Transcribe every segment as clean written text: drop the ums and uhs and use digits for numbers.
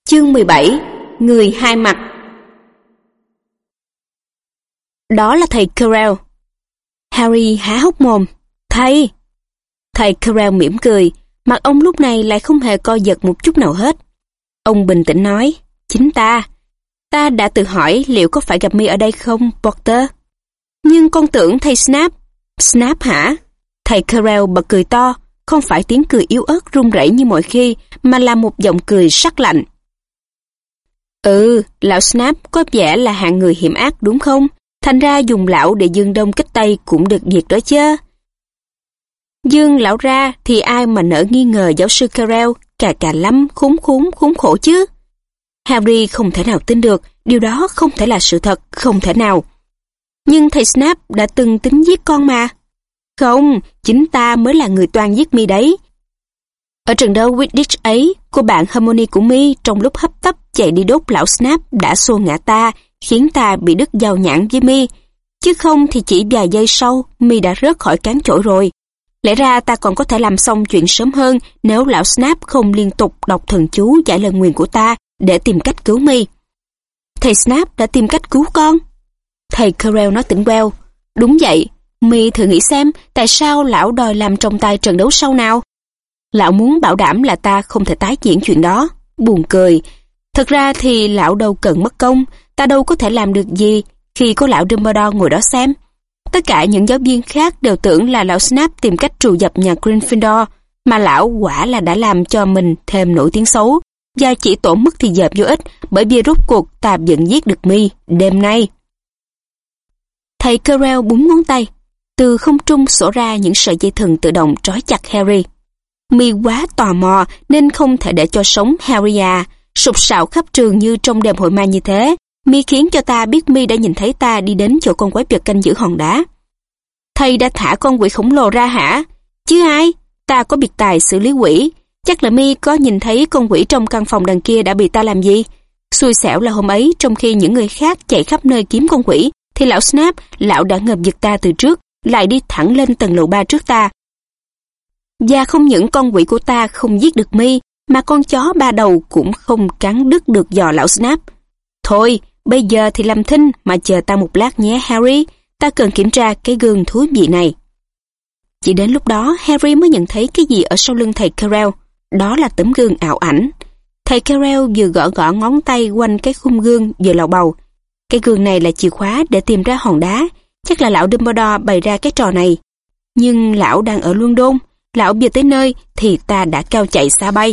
Chương 17. Người hai mặt. Đó là thầy Quirrell. Harry há hốc mồm. Thầy! Thầy Quirrell mỉm cười, mặt ông lúc này lại không hề co giật một chút nào hết. Ông bình tĩnh nói, chính ta đã tự hỏi liệu có phải gặp mi ở đây không, Potter? Nhưng con tưởng thầy Snape. Snape hả? Thầy Quirrell bật cười to, không phải tiếng cười yếu ớt run rẩy như mọi khi, mà là một giọng cười sắc lạnh. Lão Snape có vẻ là hạng người hiểm ác đúng không? Thành ra dùng lão để dương đông kích tây cũng được việc đó chứ. Dương lão ra thì ai mà nỡ nghi ngờ giáo sư Quirrell cà lắm khốn khổ chứ. Harry không thể nào tin được, điều đó không thể là sự thật, không thể nào. Nhưng thầy Snape đã từng tính giết con mà. Không, chính ta mới là người toan giết mi đấy. Ở trận đấu Quidditch ấy, cô bạn Hermione của mi trong lúc hấp tấp chạy đi đốt lão Snape đã xô ngã ta, khiến ta bị đứt giao nhãn với mi. Chứ không thì chỉ vài giây sau, mi đã rớt khỏi cán chổi rồi. Lẽ ra ta còn có thể làm xong chuyện sớm hơn nếu lão Snape không liên tục đọc thần chú giải lời nguyền của ta để tìm cách cứu mi. Thầy Snape đã tìm cách cứu con. Thầy Quirrell nói tỉnh queo. Đúng vậy, mi thử nghĩ xem tại sao lão đòi làm trọng tài trận đấu sau nào. Lão muốn bảo đảm là ta không thể tái diễn chuyện đó. Buồn cười. Thật ra thì lão đâu cần mất công, ta đâu có thể làm được gì khi có lão Dumbledore ngồi đó xem. Tất cả những giáo viên khác đều tưởng là lão Snape tìm cách trù dập nhà Gryffindor, mà lão quả là đã làm cho mình thêm nổi tiếng xấu, và chỉ tổn mất thì giờ vô ích, bởi vì rốt cuộc ta vẫn giết được mi đêm nay. Thầy Quirrell búng ngón tay, từ không trung xổ ra những sợi dây thừng tự động trói chặt Harry. Mi quá tò mò nên không thể để cho sống Harry à, sục sạo khắp trường như trong đêm hội ma như thế. Mi khiến cho ta biết mi đã nhìn thấy ta đi đến chỗ con quái vật canh giữ hòn đá. Thầy đã thả con quỷ khổng lồ ra hả? Chứ ai? Ta có biệt tài xử lý quỷ. Chắc là mi có nhìn thấy con quỷ trong căn phòng đằng kia đã bị ta làm gì? Xui xẻo là hôm ấy, trong khi những người khác chạy khắp nơi kiếm con quỷ, thì lão Snape, lão đã ngợp giật ta từ trước, lại đi thẳng lên tầng lầu 3 trước ta. Và không những con quỷ của ta không giết được mi, mà con chó ba đầu cũng không cắn đứt được giò lão Snape. Thôi, bây giờ thì làm thinh mà chờ ta một lát nhé Harry, ta cần kiểm tra cái gương thú vị này. Chỉ đến lúc đó Harry mới nhận thấy cái gì ở sau lưng thầy Quirrell, đó là tấm gương ảo ảnh. Thầy Quirrell vừa gõ ngón tay quanh cái khung gương vừa lầu bầu. Cái gương này là chìa khóa để tìm ra hòn đá, chắc là lão Dumbledore bày ra cái trò này. Nhưng lão đang ở London, lão vừa tới nơi thì ta đã cao chạy xa bay.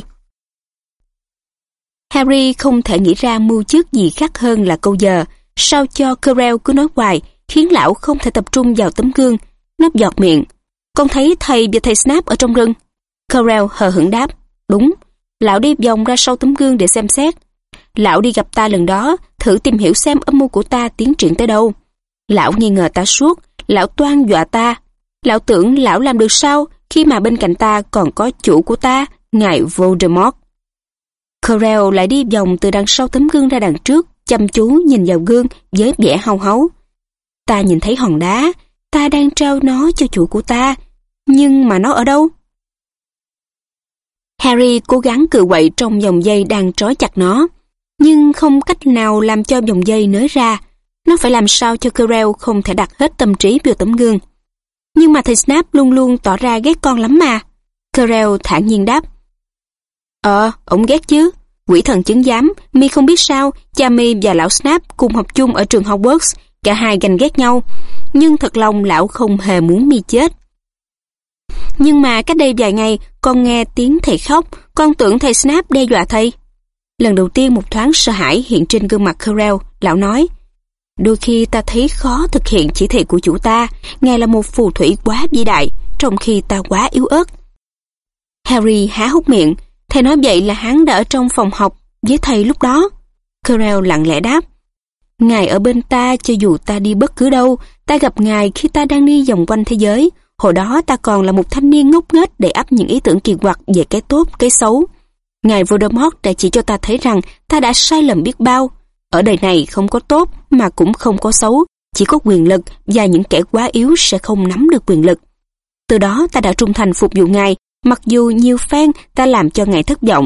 Harry không thể nghĩ ra mưu trước gì khác hơn là câu giờ, sao cho Quirrell cứ nói hoài, khiến lão không thể tập trung vào tấm gương. Nó giọt miệng. Con thấy thầy và thầy Snape ở trong rừng. Quirrell hờ hững đáp. Đúng, lão đi vòng ra sau tấm gương để xem xét. Lão đi gặp ta lần đó, thử tìm hiểu xem âm mưu của ta tiến triển tới đâu. Lão nghi ngờ ta suốt, lão toan dọa ta. Lão tưởng lão làm được sao khi mà bên cạnh ta còn có chủ của ta, ngài Voldemort. Quirrell lại đi vòng từ đằng sau tấm gương ra đằng trước, chăm chú nhìn vào gương với vẻ hau háu. Ta nhìn thấy hòn đá, ta đang trao nó cho chủ của ta, nhưng mà nó ở đâu? Harry cố gắng cựa quậy trong vòng dây đang trói chặt nó, nhưng không cách nào làm cho vòng dây nới ra. Nó phải làm sao cho Quirrell không thể đặt hết tâm trí vào tấm gương. Nhưng mà thầy Snape luôn luôn tỏ ra ghét con lắm mà. Quirrell thản nhiên đáp. Ổng ghét chứ. Quỷ thần chứng giám, mi không biết sao, cha mi và lão Snape cùng học chung ở trường Hogwarts, cả hai ganh ghét nhau. Nhưng thật lòng lão không hề muốn mi chết. Nhưng mà cách đây vài ngày, con nghe tiếng thầy khóc, con tưởng thầy Snape đe dọa thầy. Lần đầu tiên một thoáng sợ hãi hiện trên gương mặt Quirrell, lão nói, đôi khi ta thấy khó thực hiện chỉ thị của chủ ta, ngài là một phù thủy quá vĩ đại, trong khi ta quá yếu ớt. Harry há hốc miệng, thầy nói vậy là hắn đã ở trong phòng học với thầy lúc đó. Quirrell lặng lẽ đáp, ngài ở bên ta cho dù ta đi bất cứ đâu, ta gặp ngài khi ta đang đi vòng quanh thế giới. Hồi đó ta còn là một thanh niên ngốc nghếch để ấp những ý tưởng kỳ quặc về cái tốt, cái xấu. Ngài Voldemort đã chỉ cho ta thấy rằng ta đã sai lầm biết bao. Ở đời này không có tốt mà cũng không có xấu, chỉ có quyền lực và những kẻ quá yếu sẽ không nắm được quyền lực. Từ đó ta đã trung thành phục vụ ngài, mặc dù nhiều phen ta làm cho ngài thất vọng.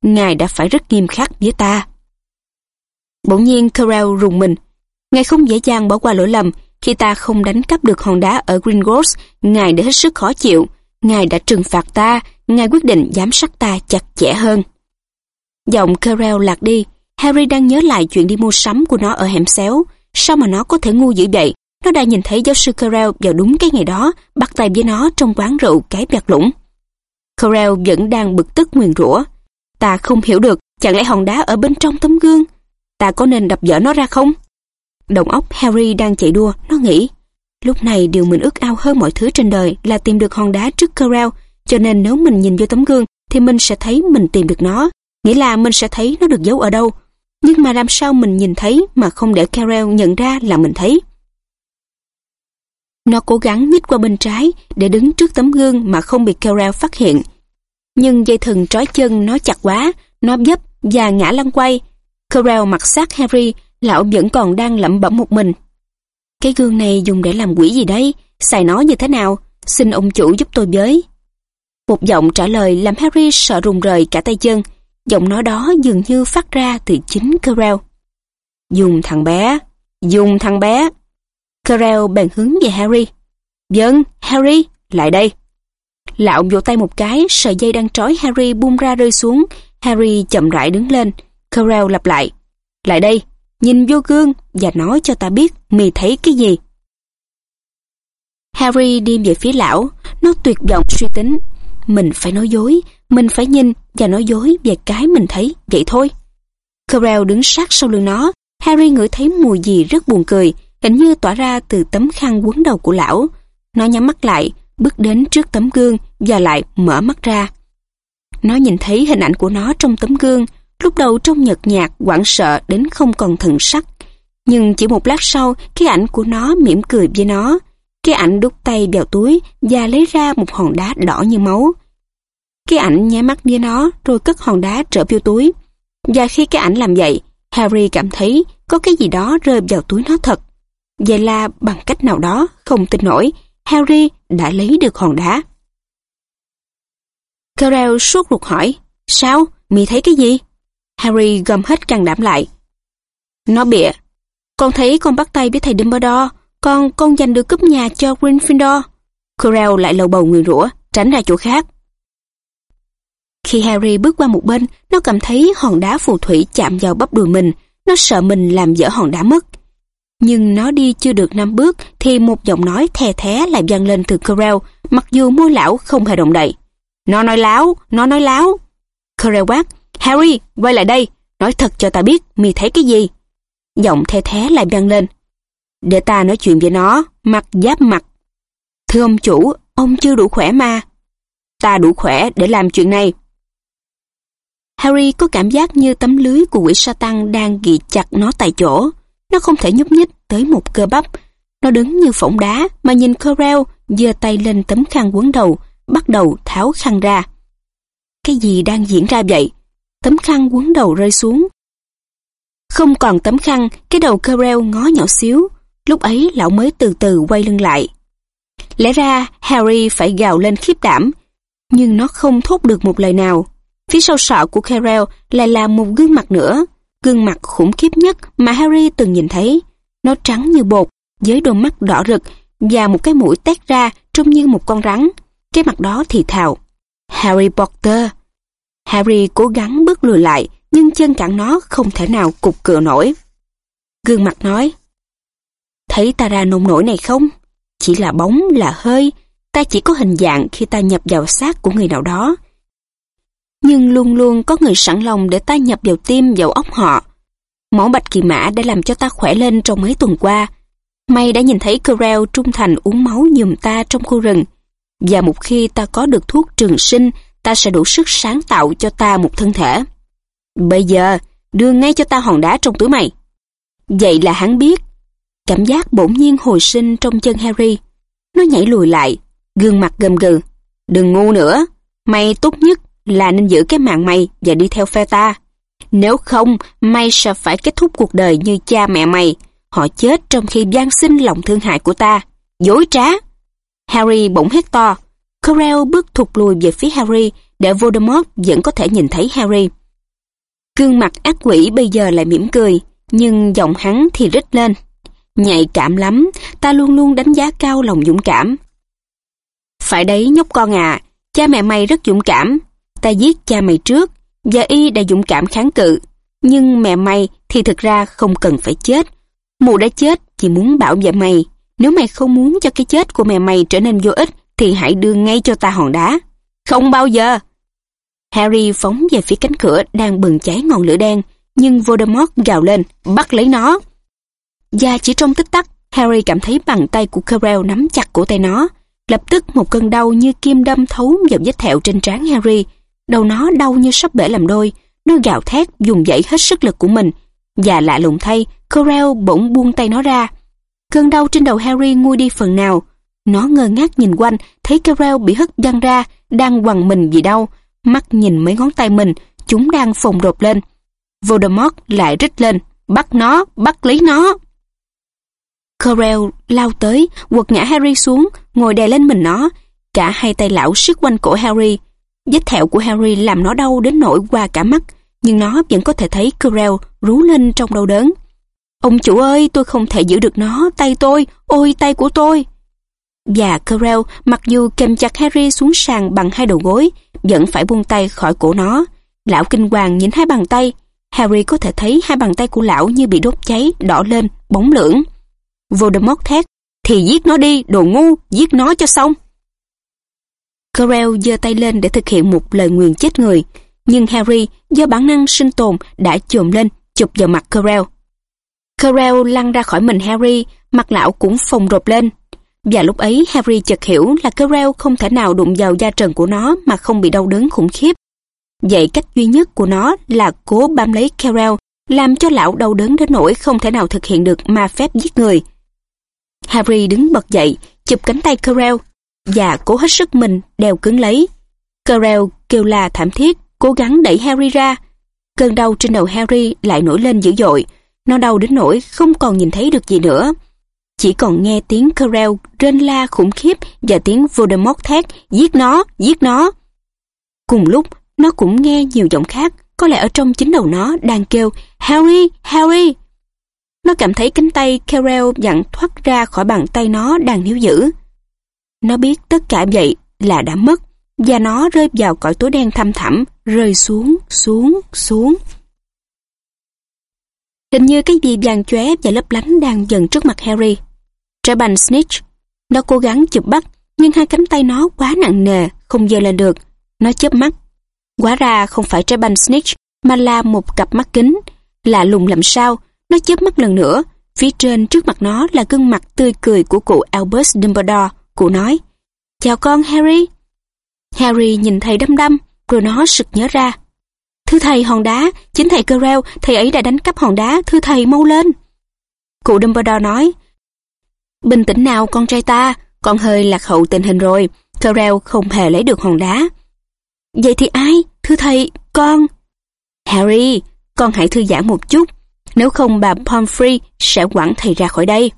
Ngài đã phải rất nghiêm khắc với ta. Bỗng nhiên Quirrell rùng mình. Ngài không dễ dàng bỏ qua lỗi lầm. Khi ta không đánh cắp được hòn đá ở Gringotts, Ngài đã hết sức khó chịu. Ngài đã trừng phạt ta. Ngài quyết định giám sát ta chặt chẽ hơn. Giọng Quirrell lạc đi. Harry đang nhớ lại chuyện đi mua sắm của nó ở hẻm xéo. Sao mà nó có thể ngu dữ vậy? Nó đã nhìn thấy giáo sư Quirrell vào đúng cái ngày đó, bắt tay với nó trong quán rượu cái bẹt lũng. Quirrell vẫn đang bực tức nguyền rủa. Ta không hiểu được, chẳng lẽ hòn đá ở bên trong tấm gương? Ta có nên đập vỡ nó ra không? Đầu óc Harry đang chạy đua, nó nghĩ. Lúc này điều mình ước ao hơn mọi thứ trên đời là tìm được hòn đá trước Quirrell, cho nên nếu mình nhìn vô tấm gương thì mình sẽ thấy mình tìm được nó, nghĩa là mình sẽ thấy nó được giấu ở đâu. Nhưng mà làm sao mình nhìn thấy mà không để Quirrell nhận ra là mình thấy? Nó cố gắng nhích qua bên trái để đứng trước tấm gương mà không bị Quirrell phát hiện. Nhưng dây thừng trói chân nó chặt quá, nó vấp và ngã lăn quay. Quirrell mặc sát Harry, lão vẫn còn đang lẩm bẩm một mình. Cái gương này dùng để làm quỷ gì đấy? Xài nó như thế nào? Xin ông chủ giúp tôi với. Một giọng trả lời làm Harry sợ rùng rời cả tay chân. Giọng nói đó dường như phát ra từ chính Quirrell. Dùng thằng bé, dùng thằng bé. Quirrell bèn hướng về Harry. Vâng, Harry, lại đây. Lão vỗ tay một cái, sợi dây đang trói Harry bung ra rơi xuống. Harry chậm rãi đứng lên. Quirrell lặp lại. Lại đây, nhìn vô gương và nói cho ta biết mày thấy cái gì. Harry đi về phía lão. Nó tuyệt vọng suy tính. Mình phải nói dối, mình phải nhìn và nói dối về cái mình thấy, vậy thôi. Quirrell đứng sát sau lưng nó. Harry ngửi thấy mùi gì rất buồn cười, hình như tỏa ra từ tấm khăn quấn đầu của lão. Nó nhắm mắt lại, bước đến trước tấm gương và lại mở mắt ra. Nó nhìn thấy hình ảnh của nó trong tấm gương, lúc đầu trông nhợt nhạt, hoảng sợ đến không còn thần sắc. Nhưng chỉ một lát sau, cái ảnh của nó mỉm cười với nó. Cái ảnh đút tay vào túi và lấy ra một hòn đá đỏ như máu. Cái ảnh nháy mắt với nó rồi cất hòn đá trở vô túi. Và khi cái ảnh làm vậy, Harry cảm thấy có cái gì đó rơi vào túi nó thật. Vậy là bằng cách nào đó, không tin nổi, Harry đã lấy được hòn đá. Quirrell sốt ruột hỏi, sao? Mày thấy cái gì? Harry gầm hết can đảm lại. Nó bịa. Con thấy con bắt tay với thầy Dumbledore, con giành được cúp nhà cho Gryffindor. Quirrell lại lầu bầu nguyền rủa, tránh ra chỗ khác. Khi Harry bước qua một bên, nó cảm thấy hòn đá phù thủy chạm vào bắp đùi mình. Nó sợ mình làm dở hòn đá mất. Nhưng nó đi chưa được 5 bước thì một giọng nói the thé lại vang lên từ Quirrell, mặc dù môi lão không hề động đậy. Nó nói láo, nó nói láo. Quirrell quát, Harry, quay lại đây, nói thật cho ta biết, mày thấy cái gì? Giọng the thé lại vang lên. Để ta nói chuyện với nó, mặt giáp mặt. Thưa ông chủ, ông chưa đủ khỏe mà. Ta đủ khỏe để làm chuyện này. Harry có cảm giác như tấm lưới của quỷ Satan đang ghi chặt nó tại chỗ. Nó không thể nhúc nhích tới một cơ bắp. Nó đứng như phỗng đá mà nhìn Quirrell giơ tay lên tấm khăn quấn đầu, bắt đầu tháo khăn ra. Cái gì đang diễn ra vậy? Tấm khăn quấn đầu rơi xuống. Không còn tấm khăn, cái đầu Quirrell ngó nhỏ xíu. Lúc ấy lão mới từ từ quay lưng lại. Lẽ ra Harry phải gào lên khiếp đảm, nhưng nó không thốt được một lời nào. Phía sau sọ của Quirrell lại là một gương mặt nữa, gương mặt khủng khiếp nhất mà Harry từng nhìn thấy. Nó trắng như bột, với đôi mắt đỏ rực và một cái mũi tét ra trông như một con rắn. Cái mặt đó thì thào, Harry Potter. Harry cố gắng bước lùi lại, nhưng chân cẳng nó không thể nào cục cựa nổi. Gương mặt nói, thấy ta ra nông nổi này không? Chỉ là bóng, là hơi. Ta chỉ có hình dạng khi ta nhập vào xác của người nào đó. Nhưng luôn luôn có người sẵn lòng để ta nhập vào tim, vào óc họ. Máu bạch kỳ mã đã làm cho ta khỏe lên trong mấy tuần qua. May đã nhìn thấy Quirrell trung thành uống máu giùm ta trong khu rừng. Và một khi ta có được thuốc trường sinh, ta sẽ đủ sức sáng tạo cho ta một thân thể. Bây giờ, đưa ngay cho ta hòn đá trong túi mày. Vậy là hắn biết. Cảm giác bỗng nhiên hồi sinh trong chân Harry. Nó nhảy lùi lại, gương mặt gầm gừ. Đừng ngu nữa, mày tốt nhất là nên giữ cái mạng mày và đi theo phe ta. Nếu không, mày sẽ phải kết thúc cuộc đời như cha mẹ mày. Họ chết trong khi van xin lòng thương hại của ta. Dối trá! Harry bỗng hét to. Quirrell bước thụt lùi về phía Harry để Voldemort vẫn có thể nhìn thấy Harry. Gương mặt ác quỷ bây giờ lại mỉm cười, nhưng giọng hắn thì rít lên. Nhạy cảm lắm, ta luôn luôn đánh giá cao lòng dũng cảm. Phải đấy nhóc con à, cha mẹ mày rất dũng cảm. Ta giết cha mày trước, và y đã dũng cảm kháng cự. Nhưng mẹ mày thì thực ra không cần phải chết. Mụ đã chết chỉ muốn bảo vệ mày. Nếu mày không muốn cho cái chết của mẹ mày trở nên vô ích, thì hãy đưa ngay cho ta hòn đá. Không bao giờ! Harry phóng về phía cánh cửa đang bừng cháy ngọn lửa đen, nhưng Voldemort gào lên, bắt lấy nó. Và chỉ trong tích tắc, Harry cảm thấy bàn tay của Quirrell nắm chặt cổ tay nó. Lập tức một cơn đau như kim đâm thấu vào vết thẹo trên trán Harry. Đầu nó đau như sắp bể làm đôi. Nó gào thét dùng dãy hết sức lực của mình. Và lạ lùng thay, Quirrell bỗng buông tay nó ra. Cơn đau trên đầu Harry nguôi đi phần nào. Nó ngơ ngác nhìn quanh, thấy Quirrell bị hất văng ra, đang quằn mình vì đau. Mắt nhìn mấy ngón tay mình, chúng đang phồng rộp lên. Voldemort lại rít lên, bắt nó, bắt lấy nó. Quirrell lao tới, quật ngã Harry xuống, ngồi đè lên mình nó. Cả hai tay lão siết quanh cổ Harry. Vết thẹo của Harry làm nó đau đến nỗi qua cả mắt, nhưng nó vẫn có thể thấy Quirrell rú lên trong đau đớn. Ông chủ ơi, tôi không thể giữ được nó, tay tôi, ôi tay của tôi. Và Quirrell, mặc dù kềm chặt Harry xuống sàn bằng hai đầu gối, vẫn phải buông tay khỏi cổ nó. Lão kinh hoàng nhìn hai bàn tay. Harry có thể thấy hai bàn tay của lão như bị đốt cháy, đỏ lên, bóng lưỡng. Voldemort thét, thì giết nó đi, đồ ngu, giết nó cho xong. Quirrell giơ tay lên để thực hiện một lời nguyền chết người, nhưng Harry do bản năng sinh tồn đã chồm lên, chụp vào mặt Quirrell. Quirrell lăn ra khỏi mình Harry, mặt lão cũng phồng rộp lên. Và lúc ấy Harry chợt hiểu là Quirrell không thể nào đụng vào da trần của nó mà không bị đau đớn khủng khiếp. Vậy cách duy nhất của nó là cố bám lấy Quirrell, làm cho lão đau đớn đến nỗi không thể nào thực hiện được ma phép giết người. Harry đứng bật dậy, chụp cánh tay Quirrell và cố hết sức mình đeo cứng lấy. Quirrell kêu la thảm thiết, cố gắng đẩy Harry ra. Cơn đau trên đầu Harry lại nổi lên dữ dội. Nó đau đến nỗi không còn nhìn thấy được gì nữa. Chỉ còn nghe tiếng Quirrell rên la khủng khiếp và tiếng Voldemort thét, giết nó, giết nó. Cùng lúc, nó cũng nghe nhiều giọng khác, có lẽ ở trong chính đầu nó đang kêu, Harry, Harry. Nó cảm thấy cánh tay Quirrell vặn thoát ra khỏi bàn tay nó đang níu giữ. Nó biết tất cả vậy là đã mất, và nó rơi vào cõi tối đen thăm thẳm, rơi xuống, xuống. Hình như cái gì vàng chóe và lấp lánh đang dần trước mặt Harry. Trepan Snitch. Nó cố gắng chụp bắt, nhưng hai cánh tay nó quá nặng nề, không giơ lên được. Nó chớp mắt. Hóa ra không phải Trepan Snitch, mà là một cặp mắt kính. Lạ lùng làm sao, nó chớp mắt lần nữa. Phía trên trước mặt nó là gương mặt tươi cười của cụ Albus Dumbledore. Cụ nói, chào con Harry. Harry nhìn thầy đăm đăm, rồi nó sực nhớ ra. Thưa thầy, hòn đá, chính thầy Quirrell, thầy ấy đã đánh cắp hòn đá, thưa thầy mau lên. Cụ Dumbledore nói, bình tĩnh nào con trai ta, con hơi lạc hậu tình hình rồi, Quirrell không hề lấy được hòn đá. Vậy thì ai, thưa thầy, con? Harry, con hãy thư giãn một chút, nếu không bà Pomfrey sẽ quẳng thầy ra khỏi đây.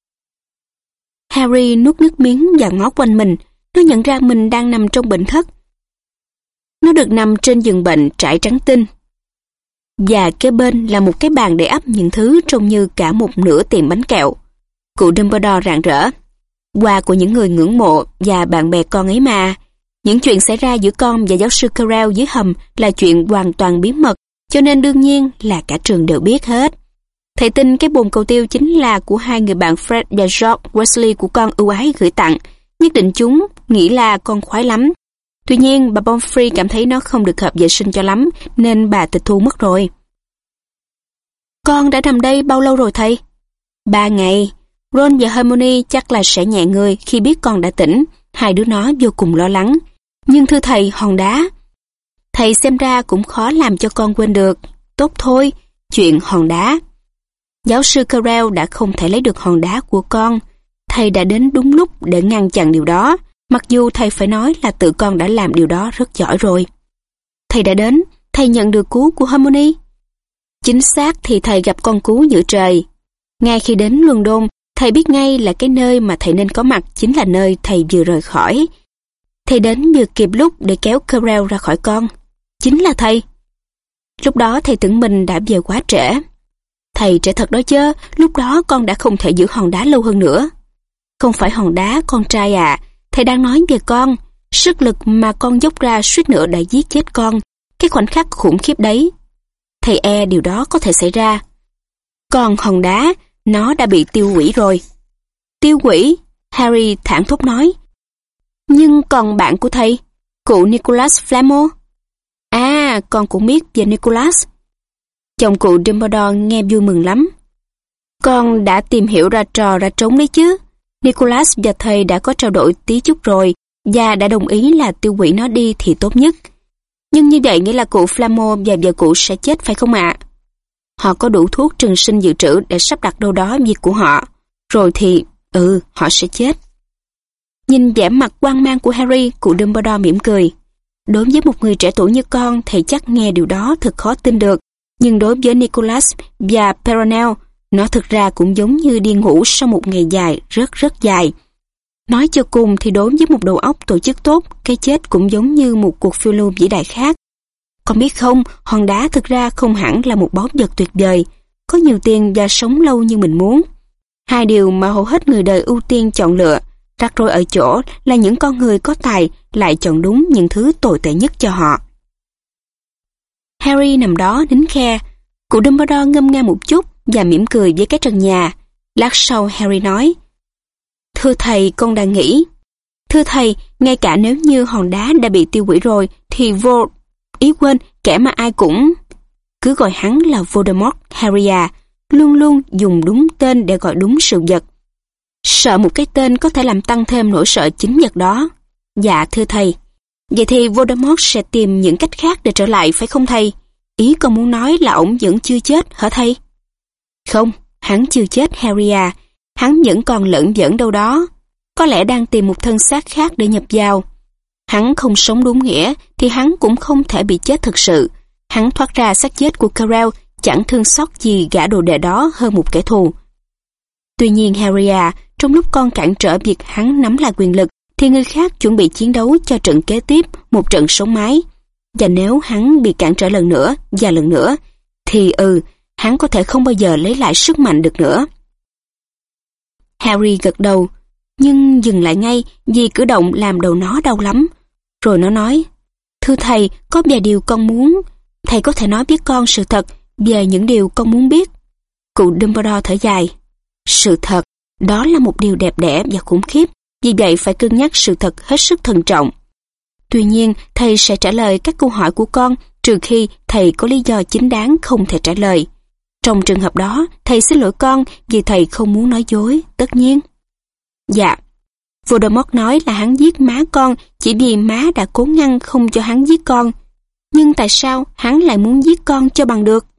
Harry nuốt nước miếng và ngó quanh mình, nó nhận ra mình đang nằm trong bệnh thất. Nó được nằm trên giường bệnh trải trắng tinh. Và kế bên là một cái bàn để ắp những thứ trông như cả một nửa tiệm bánh kẹo. Cụ Dumbledore rạng rỡ. Quà của những người ngưỡng mộ và bạn bè con ấy mà. Những chuyện xảy ra giữa con và giáo sư Quirrell dưới hầm là chuyện hoàn toàn bí mật, cho nên đương nhiên là cả trường đều biết hết. Thầy tin cái bồn cầu tiêu chính là của hai người bạn Fred và George Weasley của con ưu ái gửi tặng. Nhất định chúng nghĩ là con khoái lắm. Tuy nhiên, bà Pomfrey cảm thấy nó không được hợp vệ sinh cho lắm, nên bà tịch thu mất rồi. Con đã nằm đây bao lâu rồi thầy? 3 ngày. Ron và Hermione chắc là sẽ nhẹ người khi biết con đã tỉnh. Hai đứa nó vô cùng lo lắng. Nhưng thưa thầy, hòn đá. Thầy xem ra cũng khó làm cho con quên được. Tốt thôi, chuyện hòn đá. Giáo sư Quirrell đã không thể lấy được hòn đá của con. Thầy đã đến đúng lúc để ngăn chặn điều đó. Mặc dù thầy phải nói là tự con đã làm điều đó rất giỏi rồi. Thầy đã đến, thầy nhận được cú của Hermione. Chính xác thì thầy gặp con cú giữa trời. Ngay khi đến London, thầy biết ngay là cái nơi mà thầy nên có mặt chính là nơi thầy vừa rời khỏi. Thầy đến vừa kịp lúc để kéo Quirrell ra khỏi con. Chính là thầy. Lúc đó thầy tưởng mình đã về quá trễ. Thầy trễ thật đó chứ, lúc đó con đã không thể giữ hòn đá lâu hơn nữa. Không phải hòn đá, con trai à, thầy đang nói về con. Sức lực mà con dốc ra suýt nữa đã giết chết con. Cái khoảnh khắc khủng khiếp đấy. Thầy điều đó có thể xảy ra. Còn hòn đá, nó đã bị tiêu hủy rồi. Tiêu hủy? Harry thảng thốt nói. Nhưng còn bạn của thầy, cụ Nicholas Flamel? À, con cũng biết về Nicholas. Chồng cụ Dumbledore nghe vui mừng lắm. Con đã tìm hiểu ra trò ra trống đấy chứ. Nicholas và thầy đã có trao đổi tí chút rồi và đã đồng ý là tiêu hủy nó đi thì tốt nhất. Nhưng như vậy nghĩa là cụ Flamel và vợ cụ sẽ chết phải không ạ? Họ có đủ thuốc trừng sinh dự trữ để sắp đặt đâu đó việc của họ. Rồi thì, họ sẽ chết. Nhìn vẻ mặt hoang mang của Harry, cụ Dumbledore mỉm cười. Đối với một người trẻ tuổi như con, thầy chắc nghe điều đó thật khó tin được. Nhưng đối với Nicholas và Peronel, nó thực ra cũng giống như đi ngủ sau một ngày dài, rất rất dài. Nói cho cùng thì đối với một đầu óc tổ chức tốt, cái chết cũng giống như một cuộc phiêu lưu vĩ đại khác. Con biết không, hòn đá thực ra không hẳn là một báu vật tuyệt vời, có nhiều tiền và sống lâu như mình muốn. Hai điều mà hầu hết người đời ưu tiên chọn lựa, rắc rối ở chỗ là những con người có tài lại chọn đúng những thứ tồi tệ nhất cho họ. Harry nằm đó nín khe, cụ Dumbledore ngâm nga một chút và mỉm cười với cái trần nhà. Lát sau Harry nói, thưa thầy, con đang nghĩ. Thưa thầy, ngay cả nếu như hòn đá đã bị tiêu hủy rồi thì ý quên, kẻ mà ai cũng... Cứ gọi hắn là Voldemort, Harry à, luôn luôn dùng đúng tên để gọi đúng sự vật. Sợ một cái tên có thể làm tăng thêm nỗi sợ chính vật đó. Dạ thưa thầy. Vậy thì Voldemort sẽ tìm những cách khác để trở lại phải không thầy? Ý con muốn nói là ổng vẫn chưa chết hả thầy? Không, hắn chưa chết Harry à. Hắn vẫn còn lẫn vẩn đâu đó. Có lẽ đang tìm một thân xác khác để nhập vào. Hắn không sống đúng nghĩa thì hắn cũng không thể bị chết thực sự. Hắn thoát ra xác chết của Quirrell chẳng thương xót gì gã đồ đệ đó hơn một kẻ thù. Tuy nhiên Harry à, trong lúc con cản trở việc hắn nắm lại quyền lực thì người khác chuẩn bị chiến đấu cho trận kế tiếp, một trận sống mái. Và nếu hắn bị cản trở lần nữa và lần nữa thì hắn có thể không bao giờ lấy lại sức mạnh được nữa. Harry gật đầu, nhưng dừng lại ngay vì cử động làm đầu nó đau lắm. Rồi nó nói, thưa thầy, có vài điều con muốn. Thầy có thể nói với con sự thật về những điều con muốn biết. Cụ Dumbledore thở dài. Sự thật, đó là một điều đẹp đẽ và khủng khiếp, vì vậy phải cân nhắc sự thật hết sức thận trọng. Tuy nhiên, thầy sẽ trả lời các câu hỏi của con trừ khi thầy có lý do chính đáng không thể trả lời. Trong trường hợp đó, thầy xin lỗi con vì thầy không muốn nói dối, tất nhiên. Dạ, Voldemort nói là hắn giết má con chỉ vì má đã cố ngăn không cho hắn giết con. Nhưng tại sao hắn lại muốn giết con cho bằng được?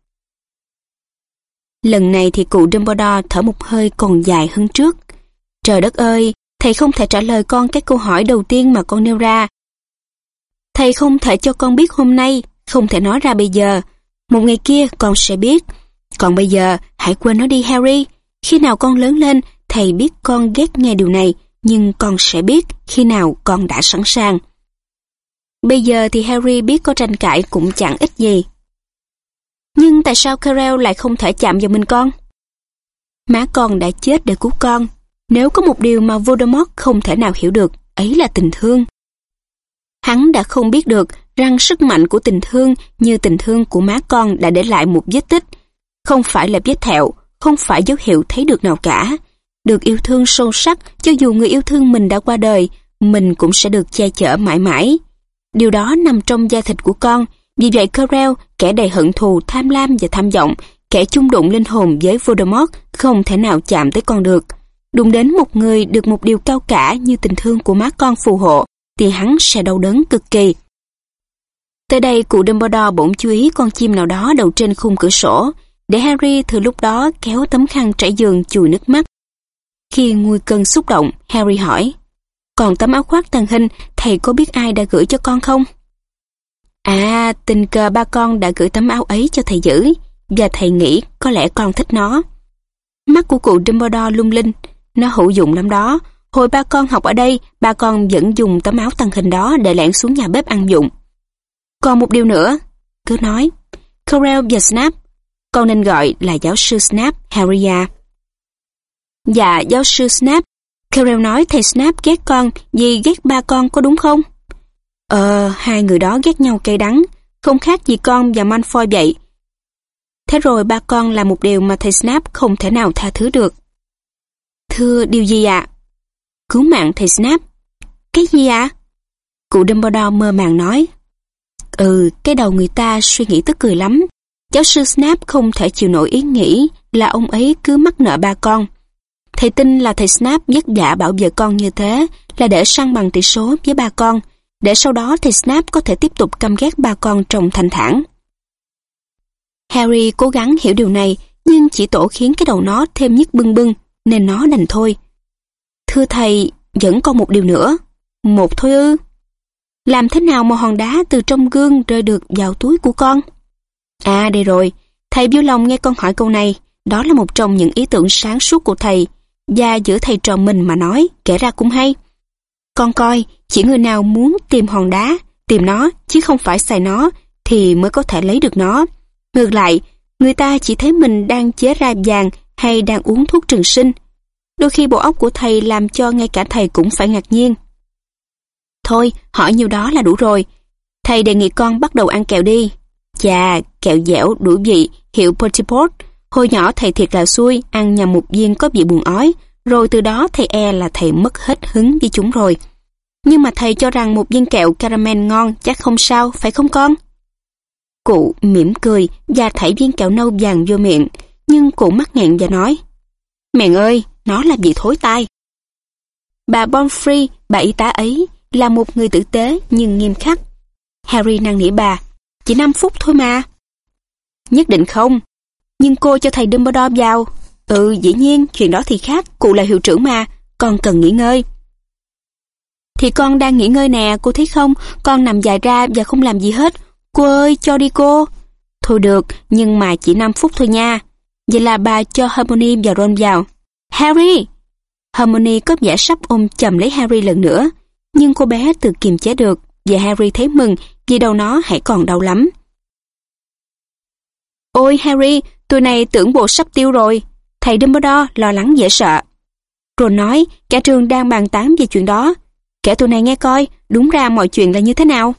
Lần này thì cụ Dumbledore thở một hơi còn dài hơn trước. Trời đất ơi, thầy không thể trả lời con cái câu hỏi đầu tiên mà con nêu ra. Thầy không thể cho con biết hôm nay, không thể nói ra bây giờ. Một ngày kia con sẽ biết. Còn bây giờ, hãy quên nó đi Harry. Khi nào con lớn lên, thầy biết con ghét nghe điều này, nhưng con sẽ biết khi nào con đã sẵn sàng. Bây giờ thì Harry biết có tranh cãi cũng chẳng ích gì. Nhưng tại sao Quirrell lại không thể chạm vào mình con? Má con đã chết để cứu con. Nếu có một điều mà Voldemort không thể nào hiểu được, ấy là tình thương. Hắn đã không biết được rằng sức mạnh của tình thương như tình thương của má con đã để lại một vết tích. Không phải là vết thẹo, không phải dấu hiệu thấy được nào cả. Được yêu thương sâu sắc, cho dù người yêu thương mình đã qua đời, mình cũng sẽ được che chở mãi mãi. Điều đó nằm trong da thịt của con. Vì vậy Quirrell, kẻ đầy hận thù, tham lam và tham vọng, kẻ chung đụng linh hồn với Voldemort, không thể nào chạm tới con được. Đụng đến một người được một điều cao cả như tình thương của má con phù hộ, thì hắn sẽ đau đớn cực kỳ. Tới đây cụ Dumbledore bỗng chú ý con chim nào đó đậu trên khung cửa sổ, để Harry từ lúc đó kéo tấm khăn trải giường chùi nước mắt. Khi nguôi cơn xúc động, Harry hỏi, còn tấm áo khoác tàng hình, thầy có biết ai đã gửi cho con không? À, tình cờ ba con đã gửi tấm áo ấy cho thầy giữ, và thầy nghĩ có lẽ con thích nó. Mắt của cụ Dumbledore lung linh, nó hữu dụng lắm đó. Hồi ba con học ở đây, ba con vẫn dùng tấm áo tàng hình đó để lẻn xuống nhà bếp ăn dụng. Còn một điều nữa, cứ nói. Quirrell và Snape. Con nên gọi là giáo sư Snape, Harry à. Dạ, giáo sư Snape. Quirrell nói thầy Snape ghét con vì ghét ba con có đúng không? Hai người đó ghét nhau cay đắng, không khác gì con và Malfoy vậy. Thế rồi ba con làm một điều mà thầy Snape không thể nào tha thứ được. Thưa, điều gì ạ? Cứu mạng thầy Snape. Cái gì ạ? Cụ Dumbledore mơ màng nói. Cái đầu người ta suy nghĩ tức cười lắm. Giáo sư Snape không thể chịu nổi ý nghĩ là ông ấy cứ mắc nợ ba con. Thầy tin là thầy Snape vất vả bảo vệ con như thế là để săn bằng tỷ số với ba con, để sau đó thầy Snape có thể tiếp tục căm ghét ba con trong thanh thản. Harry cố gắng hiểu điều này, nhưng chỉ tổ khiến cái đầu nó thêm nhức bưng bưng, nên nó đành thôi. Thưa thầy, vẫn còn một điều nữa. Một thôi ư? Làm thế nào mà hòn đá từ trong gương rơi được vào túi của con? À, đây rồi. Thầy vui lòng nghe con hỏi câu này. Đó là một trong những ý tưởng sáng suốt của thầy, và giữa thầy trò mình mà nói, kể ra cũng hay. Con coi, chỉ người nào muốn tìm hòn đá, tìm nó, chứ không phải xài nó, thì mới có thể lấy được nó. Ngược lại, người ta chỉ thấy mình đang chế ra vàng hay đang uống thuốc trường sinh. Đôi khi bộ óc của thầy làm cho ngay cả thầy cũng phải ngạc nhiên. Thôi, hỏi nhiêu đó là đủ rồi. Thầy đề nghị con bắt đầu ăn kẹo đi. Chà, kẹo dẻo, đủ vị, hiệu Potipot. Hồi nhỏ thầy thiệt là xui, ăn nhầm một viên có vị buồn ói, rồi từ đó thầy là thầy mất hết hứng với chúng rồi. Nhưng mà thầy cho rằng một viên kẹo caramel ngon chắc không sao, phải không con? Cụ mỉm cười và thảy viên kẹo nâu vàng vô miệng, nhưng cụ mắc nghẹn và nói, mẹ ơi, nó là vị thối tai. Bà Pomfrey, bà y tá ấy, là một người tử tế nhưng nghiêm khắc. Harry năn nỉ bà, chỉ 5 phút thôi mà. Nhất định không. Nhưng cô cho thầy Dumbledore vào. Dĩ nhiên, chuyện đó thì khác, cụ là hiệu trưởng mà, con cần nghỉ ngơi. Thì con đang nghỉ ngơi nè, cô thấy không, con nằm dài ra và không làm gì hết. Cô ơi, cho đi cô. Thôi được, nhưng mà chỉ 5 phút thôi nha. Vậy là bà cho Hermione và Ron vào. Harry! Hermione có vẻ sắp ôm chầm lấy Harry lần nữa, nhưng cô bé tự kiềm chế được, và Harry thấy mừng vì đầu nó hãy còn đau lắm. Ôi Harry, tụi này tưởng bộ sắp tiêu rồi. Thầy Dumbledore lo lắng dễ sợ. Ron nói, cả trường đang bàn tán về chuyện đó. Kể tụi này nghe coi, đúng ra mọi chuyện là như thế nào.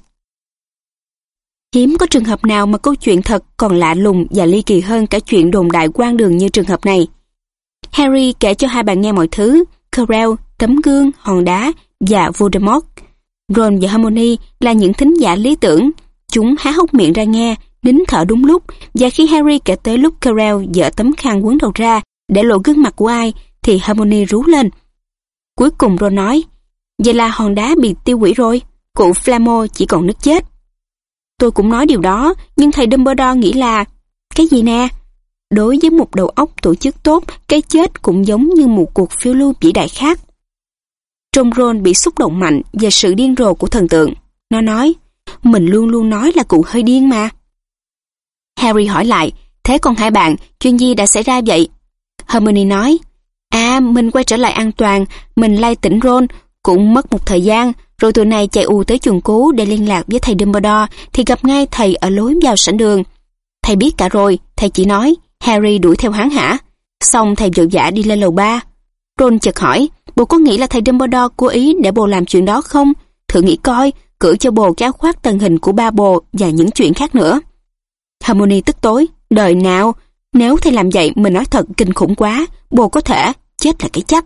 Hiếm có trường hợp nào mà câu chuyện thật còn lạ lùng và ly kỳ hơn cả chuyện đồn đại quan đường như trường hợp này. Harry kể cho hai bạn nghe mọi thứ, Quirrell, tấm gương, hòn đá và Voldemort. Ron và Hermione là những thính giả lý tưởng. Chúng há hốc miệng ra nghe, nín thở đúng lúc, và khi Harry kể tới lúc Quirrell dở tấm khăn quấn đầu ra để lộ gương mặt của ai, thì Hermione rú lên. Cuối cùng Ron nói, vậy là hòn đá bị tiêu hủy rồi, cụ Flamo chỉ còn nước chết. Tôi cũng nói điều đó, nhưng thầy Dumbledore nghĩ là... Cái gì nè? Đối với một đầu óc tổ chức tốt, cái chết cũng giống như một cuộc phiêu lưu vĩ đại khác. Trong Ron bị xúc động mạnh về sự điên rồ của thần tượng. Nó nói, mình luôn luôn nói là cụ hơi điên mà. Harry hỏi lại, thế còn hai bạn, chuyện gì đã xảy ra vậy? Hermione nói, mình quay trở lại an toàn, mình lay tỉnh Ron, cũng mất một thời gian, rồi tụi này chạy ù tới chuồng cú để liên lạc với thầy Dumbledore, thì gặp ngay thầy ở lối vào sảnh đường. Thầy biết cả rồi, thầy chỉ nói, Harry đuổi theo hắn hả? Xong thầy vội vã đi lên lầu 3. Ron chợt hỏi, bồ có nghĩ là thầy Dumbledore cố ý để bồ làm chuyện đó không? Thử nghĩ coi, cử cho bồ cái áo khoác tàng hình của ba bồ và những chuyện khác nữa. Hermione tức tối, đời nào, nếu thầy làm vậy mình nói thật kinh khủng quá, bồ có thể chết là cái chắc.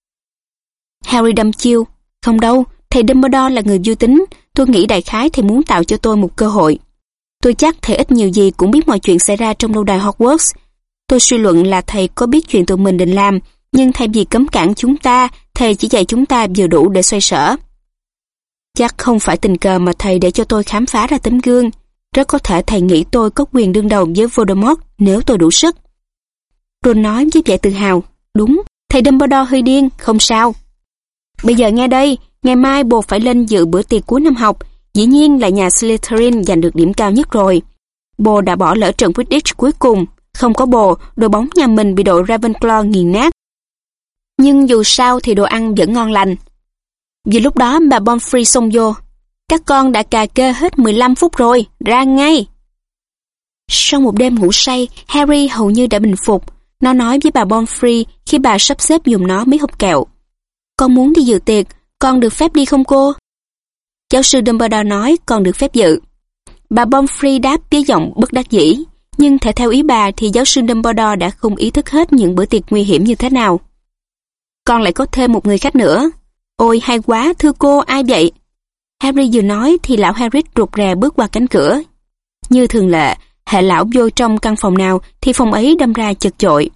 Harry đâm chiêu, không đâu, thầy Dumbledore là người vui tính, tôi nghĩ đại khái thầy muốn tạo cho tôi một cơ hội. Tôi chắc thầy ít nhiều gì cũng biết mọi chuyện xảy ra trong lâu đài Hogwarts. Tôi suy luận là thầy có biết chuyện tụi mình định làm, nhưng thay vì cấm cản chúng ta, thầy chỉ dạy chúng ta vừa đủ để xoay sở. Chắc không phải tình cờ mà thầy để cho tôi khám phá ra tấm gương. Rất có thể thầy nghĩ tôi có quyền đương đầu với Voldemort nếu tôi đủ sức. Ron nói với vẻ tự hào, đúng, thầy Dumbledore hơi điên, không sao. Bây giờ nghe đây, ngày mai bồ phải lên dự bữa tiệc cuối năm học, dĩ nhiên là nhà Slytherin giành được điểm cao nhất rồi. Bồ đã bỏ lỡ trận Quidditch cuối cùng, không có bồ, đội bóng nhà mình bị đội Ravenclaw nghiền nát. Nhưng dù sao thì đồ ăn vẫn ngon lành. Vì lúc đó bà Pomfrey xông vô, các con đã cà kê hết 15 phút rồi, ra ngay. Sau một đêm ngủ say, Harry hầu như đã bình phục. Nó nói với bà Pomfrey khi bà sắp xếp dùng nó mấy hộp kẹo. Con muốn đi dự tiệc, con được phép đi không cô? Giáo sư Dumbledore nói con được phép dự. Bà Pomfrey đáp với giọng bất đắc dĩ, nhưng theo ý bà thì giáo sư Dumbledore đã không ý thức hết những bữa tiệc nguy hiểm như thế nào. Con lại có thêm một người khách nữa. Ôi hay quá, thưa cô, ai vậy? Harry vừa nói thì lão Hagrid rụt rè bước qua cánh cửa. Như thường lệ, hệ lão vô trong căn phòng nào thì phòng ấy đâm ra chật chội.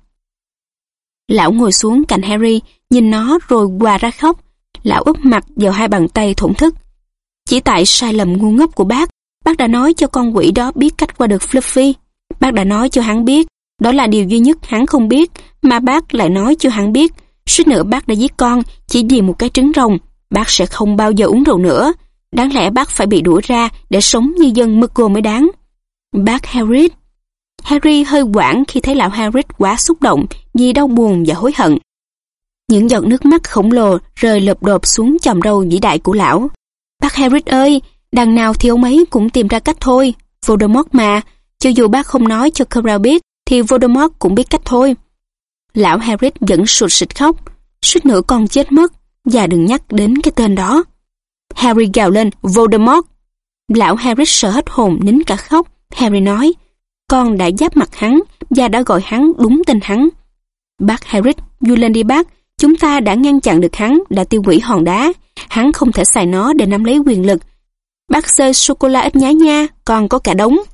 Lão ngồi xuống cạnh Harry, nhìn nó rồi òa ra khóc. Lão úp mặt vào hai bàn tay thổn thức. Chỉ tại sai lầm ngu ngốc của bác đã nói cho con quỷ đó biết cách qua được Fluffy. Bác đã nói cho hắn biết, đó là điều duy nhất hắn không biết, mà bác lại nói cho hắn biết. Suýt nữa bác đã giết con chỉ vì một cái trứng rồng. Bác sẽ không bao giờ uống rượu nữa. Đáng lẽ bác phải bị đuổi ra để sống như dân Muggle mới đáng. Bác Hagrid. Harry hơi hoảng khi thấy lão Hagrid quá xúc động vì đau buồn và hối hận. Những giọt nước mắt khổng lồ rơi lộp độp xuống chòm râu vĩ đại của lão. Bác Hagrid ơi, đằng nào thì ông ấy cũng tìm ra cách thôi. Voldemort mà, cho dù bác không nói cho Quirrell biết thì Voldemort cũng biết cách thôi. Lão Hagrid vẫn sụt sịt khóc. Suýt nữa con chết mất, và đừng nhắc đến cái tên đó. Harry gào lên, Voldemort. Lão Hagrid sợ hết hồn nín cả khóc. Harry nói, con đã giáp mặt hắn và đã gọi hắn đúng tên hắn. Bác Hagrid, vui lên đi bác, chúng ta đã ngăn chặn được hắn, đã tiêu hủy hòn đá. Hắn không thể xài nó để nắm lấy quyền lực. Bác xơi sô-cô-la ít nhái nha, còn có cả đống.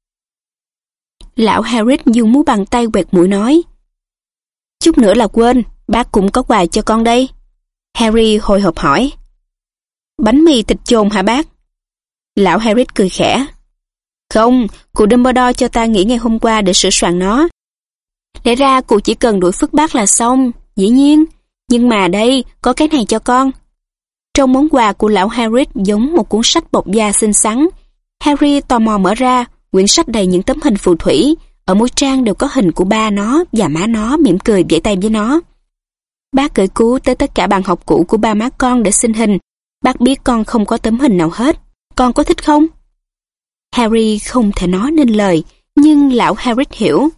Lão Hagrid dùng mú bàn tay quẹt mũi nói, chút nữa là quên, bác cũng có quà cho con đây. Harry hồi hộp hỏi, bánh mì thịt chồn hả bác? Lão Hagrid cười khẽ, không, cụ Dumbledore cho ta nghỉ ngày hôm qua để sửa soạn nó. Lẽ ra cụ chỉ cần đuổi phức bác là xong, dĩ nhiên, nhưng mà đây, có cái này cho con. Trong món quà của lão Hagrid giống một cuốn sách bọc da xinh xắn. Harry tò mò mở ra, quyển sách đầy những tấm hình phù thủy, ở mỗi trang đều có hình của ba nó và má nó mỉm cười vẫy tay với nó. Bác gửi cứu tới tất cả bạn học cũ của ba má con để xin hình. Bác biết con không có tấm hình nào hết. Con có thích không? Harry không thể nói nên lời, nhưng lão Hagrid hiểu.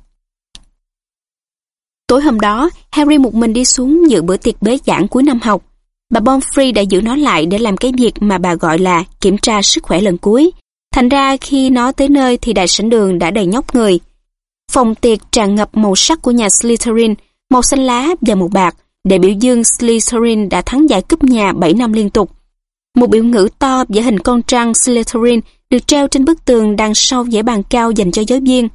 Tối hôm đó, Harry một mình đi xuống dự bữa tiệc bế giảng cuối năm học. Bà Pomfrey đã giữ nó lại để làm cái việc mà bà gọi là kiểm tra sức khỏe lần cuối. Thành ra khi nó tới nơi thì đại sảnh đường đã đầy nhóc người. Phòng tiệc tràn ngập màu sắc của nhà Slytherin, màu xanh lá và màu bạc, để biểu dương Slytherin đã thắng giải cúp nhà 7 năm liên tục. Một biểu ngữ to vẽ hình con trăng Slytherin được treo trên bức tường đằng sau dãy bàn cao dành cho giáo viên.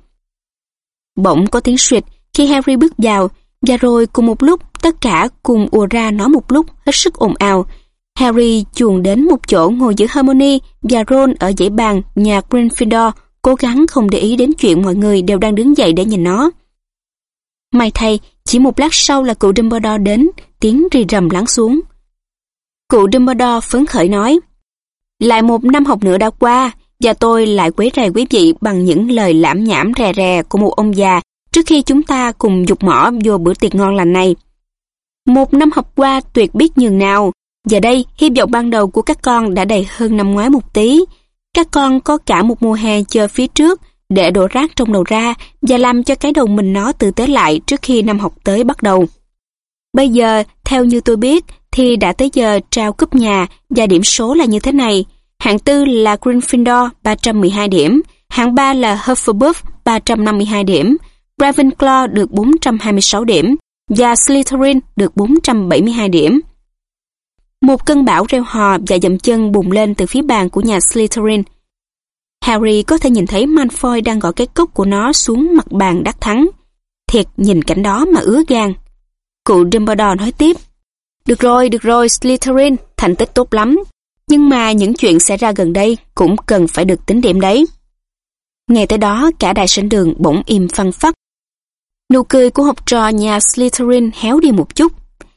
Bỗng có tiếng suýt khi Harry bước vào, và rồi cùng một lúc tất cả cùng ùa ra nói một lúc hết sức ồn ào. Harry chuồn đến một chỗ ngồi giữa Hermione và Ron ở dãy bàn nhà Gryffindor, cố gắng không để ý đến chuyện mọi người đều đang đứng dậy để nhìn nó. May thay, chỉ một lát sau là cụ Dumbledore đến, tiếng rì rầm lắng xuống. Cụ Dumbledore phấn khởi nói, lại một năm học nữa đã qua, và tôi lại quấy rầy quý vị bằng những lời lảm nhảm rè rè của một ông già trước khi chúng ta cùng dục mỏ vô bữa tiệc ngon lành này. Một năm học qua tuyệt biết nhường nào, giờ đây hy vọng ban đầu của các con đã đầy hơn năm ngoái một tí. Các con có cả một mùa hè chờ phía trước để đổ rác trong đầu ra và làm cho cái đầu mình nó tử tế lại trước khi năm học tới bắt đầu. Bây giờ, theo như tôi biết, thì đã tới giờ trao cúp nhà và điểm số là như thế này. Hạng 4 là Gryffindor 312 điểm, hạng 3 là Hufflepuff 352 điểm, Ravenclaw được 426 điểm và Slytherin được 472 điểm. Một cơn bão reo hò và dậm chân bùng lên từ phía bàn của nhà Slytherin. Harry có thể nhìn thấy Malfoy đang gõ cái cốc của nó xuống mặt bàn đắc thắng. Thiệt nhìn cảnh đó mà ứa gan. Cụ Dumbledore nói tiếp, được rồi, Slytherin, thành tích tốt lắm. Nhưng mà những chuyện xảy ra gần đây cũng cần phải được tính điểm đấy. Nghe tới đó, cả đại sảnh đường bỗng im phăng phắc. Nụ cười của học trò nhà Slytherin héo đi một chút.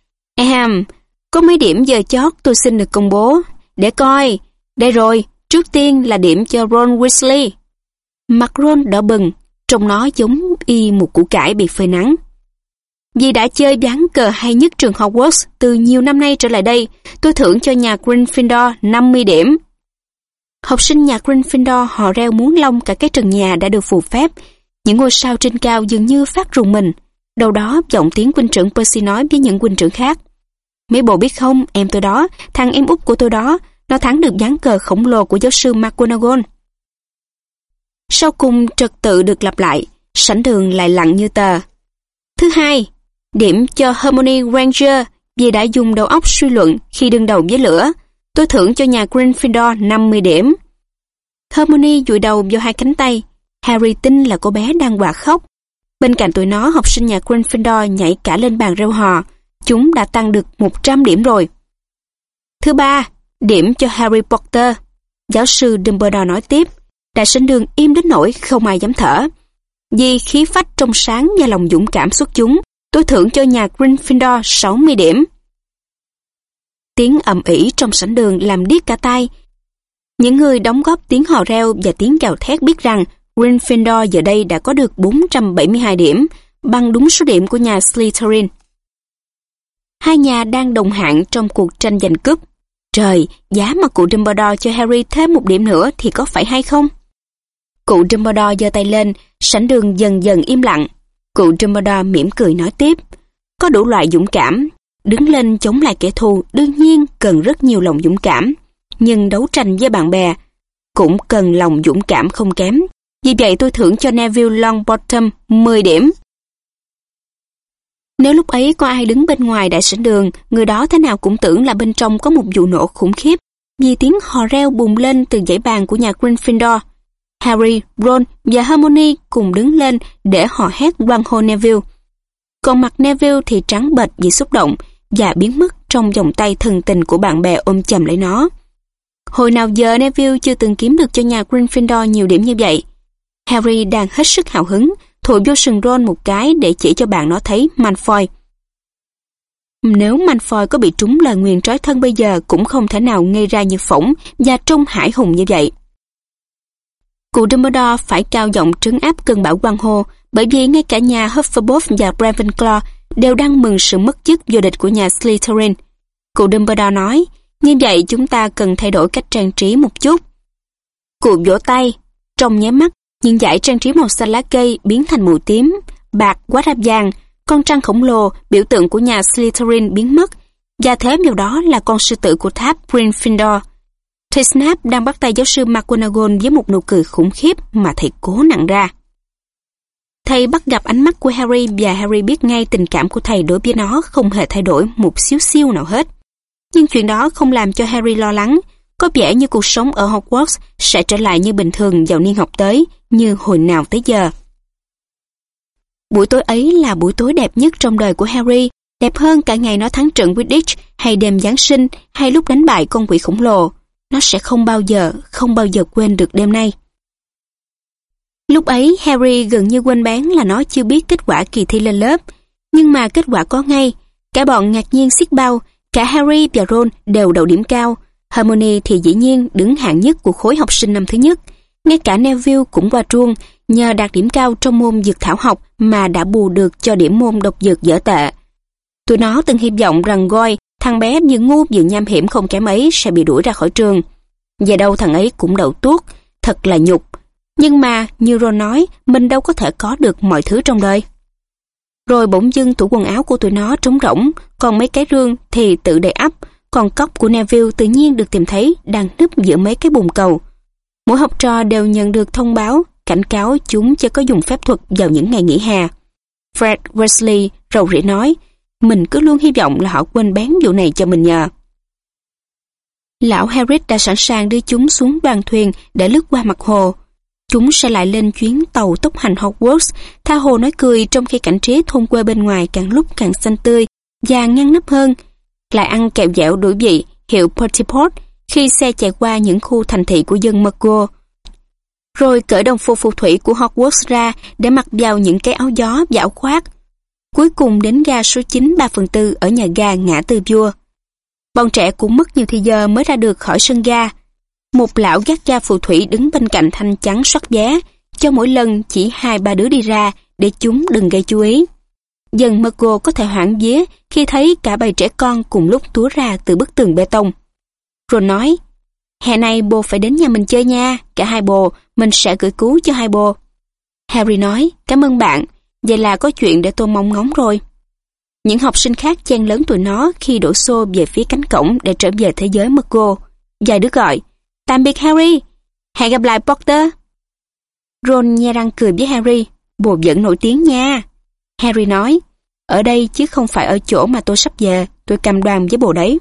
Có mấy điểm giờ chót tôi xin được công bố. Để coi, đây rồi, trước tiên là điểm cho Ron Weasley. Mặt Ron đỏ bừng, trông nó giống y một củ cải bị phơi nắng. Vì đã chơi ván cờ hay nhất trường Hogwarts từ nhiều năm nay trở lại đây, tôi thưởng cho nhà Gryffindor 50 điểm. Học sinh nhà Gryffindor họ reo muốn lông cả cái trần nhà đã được phù phép. Những ngôi sao trên cao dường như phát rùng mình. Đầu đó giọng tiếng huynh trưởng Percy nói với những huynh trưởng khác. Mấy bộ biết không, em tôi đó, thằng em út của tôi đó, nó thắng được ván cờ khổng lồ của giáo sư McGonagall. Sau cùng trật tự được lặp lại, sảnh đường lại lặng như tờ. Thứ hai, điểm cho Hermione Granger vì đã dùng đầu óc suy luận khi đương đầu với lửa. Tôi thưởng cho nhà Gryffindor 50 điểm. Hermione dụi đầu vào hai cánh tay. Harry tin là cô bé đang quạ khóc. Bên cạnh tụi nó, học sinh nhà Gryffindor nhảy cả lên bàn reo hò. Chúng đã tăng được 100 điểm rồi. Thứ ba, điểm cho Harry Potter. Giáo sư Dumbledore nói tiếp. Đại sảnh đường im đến nỗi không ai dám thở. Vì khí phách trong sáng và lòng dũng cảm xuất chúng, tôi thưởng cho nhà Gryffindor 60 điểm. Tiếng ầm ĩ trong sảnh đường làm điếc cả tai. Những người đóng góp tiếng hò reo và tiếng gào thét biết rằng Gryffindor giờ đây đã có được 472 điểm, bằng đúng số điểm của nhà Slytherin. Hai nhà đang đồng hạng trong cuộc tranh giành cúp. Trời, giá mà cụ Dumbledore cho Harry thêm một điểm nữa thì có phải hay không? Cụ Dumbledore giơ tay lên, sảnh đường dần dần im lặng. Cụ Dumbledore mỉm cười nói tiếp. Có đủ loại dũng cảm. Đứng lên chống lại kẻ thù đương nhiên cần rất nhiều lòng dũng cảm. Nhưng đấu tranh với bạn bè cũng cần lòng dũng cảm không kém. Vì vậy tôi thưởng cho Neville Longbottom 10 điểm. Nếu lúc ấy có ai đứng bên ngoài đại sảnh đường, người đó thế nào cũng tưởng là bên trong có một vụ nổ khủng khiếp, vì tiếng hò reo bùng lên từ dãy bàn của nhà Gryffindor. Harry, Ron và Hermione cùng đứng lên để hò hét hoan hô Neville. Còn mặt Neville thì trắng bệch vì xúc động và biến mất trong vòng tay thân tình của bạn bè ôm chầm lấy nó. Hồi nào giờ Neville chưa từng kiếm được cho nhà Gryffindor nhiều điểm như vậy. Harry đang hết sức hào hứng, thổi vô sừng Ron một cái để chỉ cho bạn nó thấy Malfoy. Nếu Malfoy có bị trúng lời nguyền trói thân bây giờ cũng không thể nào ngây ra như phỏng và trông hải hùng như vậy. Cụ Dumbledore phải cao giọng trấn áp cơn bão hoan hô, bởi vì ngay cả nhà Hufflepuff và Ravenclaw đều đang mừng sự mất chức vô địch của nhà Slytherin. Cụ Dumbledore nói, như vậy chúng ta cần thay đổi cách trang trí một chút. Cụ vỗ tay, trong nháy mắt, những dải trang trí màu xanh lá cây biến thành màu tím, bạc, quá rạp vàng, con trăng khổng lồ, biểu tượng của nhà Slytherin biến mất, và thêm vào đó là con sư tử của tháp Gryffindor. Thầy Snape đang bắt tay giáo sư McGonagall với một nụ cười khủng khiếp mà thầy cố nặn ra. Thầy bắt gặp ánh mắt của Harry và Harry biết ngay tình cảm của thầy đối với nó không hề thay đổi một xíu xiu nào hết. Nhưng chuyện đó không làm cho Harry lo lắng. Có vẻ như cuộc sống ở Hogwarts sẽ trở lại như bình thường vào niên học tới, như hồi nào tới giờ. Buổi tối ấy là buổi tối đẹp nhất trong đời của Harry, đẹp hơn cả ngày nó thắng trận Quidditch hay đêm Giáng sinh hay lúc đánh bại con quỷ khổng lồ. Nó sẽ không bao giờ quên được đêm nay. Lúc ấy Harry gần như quên bén là nó chưa biết kết quả kỳ thi lên lớp, nhưng mà kết quả có ngay. Cả bọn ngạc nhiên xiết bao, cả Harry và Ron đều đậu điểm cao. Hermione thì dĩ nhiên đứng hạng nhất của khối học sinh năm thứ nhất. Ngay cả Neville cũng qua truông, nhờ đạt điểm cao trong môn dược thảo học mà đã bù được cho điểm môn độc dược dở tệ. Tụi nó từng hy vọng rằng Goyle, thằng bé vừa ngu vừa nham hiểm không kém ấy, sẽ bị đuổi ra khỏi trường. Về đâu thằng ấy cũng đậu tuốt, thật là nhục. Nhưng mà, như Ron nói, mình đâu có thể có được mọi thứ trong đời. Rồi bỗng dưng tủ quần áo của tụi nó trống rỗng, còn mấy cái rương thì tự đầy ắp, còn cốc của Neville tự nhiên được tìm thấy đang núp giữa mấy cái bồn cầu. Mỗi học trò đều nhận được thông báo, cảnh cáo chúng chưa có dùng phép thuật vào những ngày nghỉ hè. Fred Weasley rầu rĩ nói, mình cứ luôn hy vọng là họ quên bén vụ này cho mình nhờ. Lão Hagrid đã sẵn sàng đưa chúng xuống đoàn thuyền để lướt qua mặt hồ. Chúng sẽ lại lên chuyến tàu tốc hành Hogwarts, tha hồ nói cười trong khi cảnh trí thôn quê bên ngoài càng lúc càng xanh tươi và ngăn nắp hơn. Lại ăn kẹo dẻo đuổi vị hiệu Potipot khi xe chạy qua những khu thành thị của dân McGonagall. Rồi cởi đồng phục phù thủy của Hogwarts ra để mặc vào những cái áo gió và áo khoác. Cuối cùng đến ga số 9 3/4 ở nhà ga ngã tư vua. Bọn trẻ cũng mất nhiều thời giờ mới ra được khỏi sân ga. Một lão gác ga phù thủy đứng bên cạnh thanh chắn soát vé, cho mỗi lần chỉ 2-3 đứa đi ra để chúng đừng gây chú ý. Dần McGonagall có thể hoãn vía khi thấy cả bầy trẻ con cùng lúc túa ra từ bức tường bê tông. Rồi nói, Hè này bồ phải đến nhà mình chơi nha, cả hai bồ, mình sẽ gửi cứu cho hai bồ. Harry nói, cảm ơn bạn, vậy là có chuyện để tôi mong ngóng rồi. Những học sinh khác chen lớn tụi nó khi đổ xô về phía cánh cổng để trở về thế giới McGonagall. Vài đứa gọi, tạm biệt Harry, hẹn gặp lại Potter. Ron nhe răng cười với Harry, bồ vẫn nổi tiếng nha. Harry nói, ở đây chứ không phải ở chỗ mà tôi sắp về, tôi cam đoan với bồ đấy.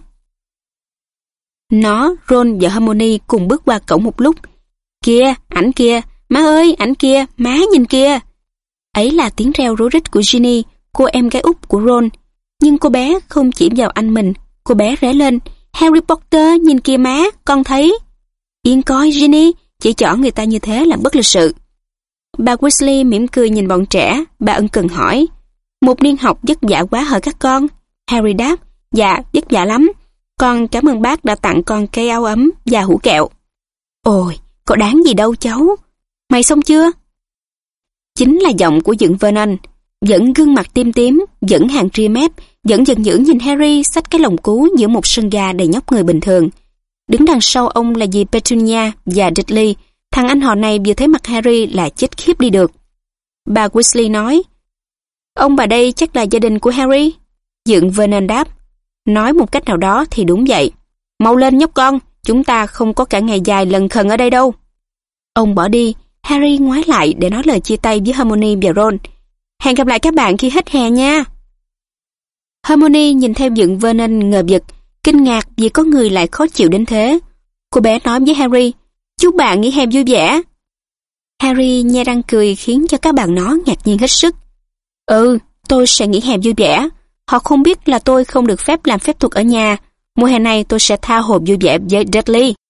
Nó, Ron và Hermione cùng bước qua cổng một lúc. Kìa, ảnh kìa, má ơi, ảnh kìa, má nhìn kìa. Ấy là tiếng reo rối rít của Ginny, cô em gái út của Ron. Nhưng cô bé không chỉ vào anh mình, cô bé ré lên. Harry Potter, nhìn kìa má, con thấy. Yên coi Ginny, chỉ chọn người ta như thế là bất lịch sự. Bà Weasley mỉm cười nhìn bọn trẻ, bà ân cần hỏi. Một niên học vất vả quá hả các con? Harry đáp, dạ, vất vả lắm. Con cảm ơn bác đã tặng con cây áo ấm và hũ kẹo. Ôi, có đáng gì đâu cháu. Mày xong chưa? Chính là giọng của dượng Vernon, vẫn gương mặt tím tím, vẫn hàng ria mép, vẫn giận dữ nhìn Harry xách cái lồng cú giữa một sân ga đầy nhóc người bình thường. Đứng đằng sau ông là dì Petunia và Dudley. Thằng anh họ này vừa thấy mặt Harry là chết khiếp đi được. Bà Weasley nói, ông bà đây chắc là gia đình của Harry. Dượng Vernon đáp, nói một cách nào đó thì đúng vậy. Mau lên nhóc con, chúng ta không có cả ngày dài lần khần ở đây đâu. Ông bỏ đi, Harry ngoái lại để nói lời chia tay với Hermione và Ron. Hẹn gặp lại các bạn khi hết hè nha. Hermione nhìn theo dượng Vernon ngờ vực, kinh ngạc vì có người lại khó chịu đến thế. Cô bé nói với Harry, chúc bạn nghỉ hè vui vẻ. Harry nhe răng cười khiến cho các bạn nó ngạc nhiên hết sức. Tôi sẽ nghỉ hè vui vẻ. Họ không biết là tôi không được phép làm phép thuật ở nhà. Mùa hè này tôi sẽ tha hồ vui vẻ với Dudley.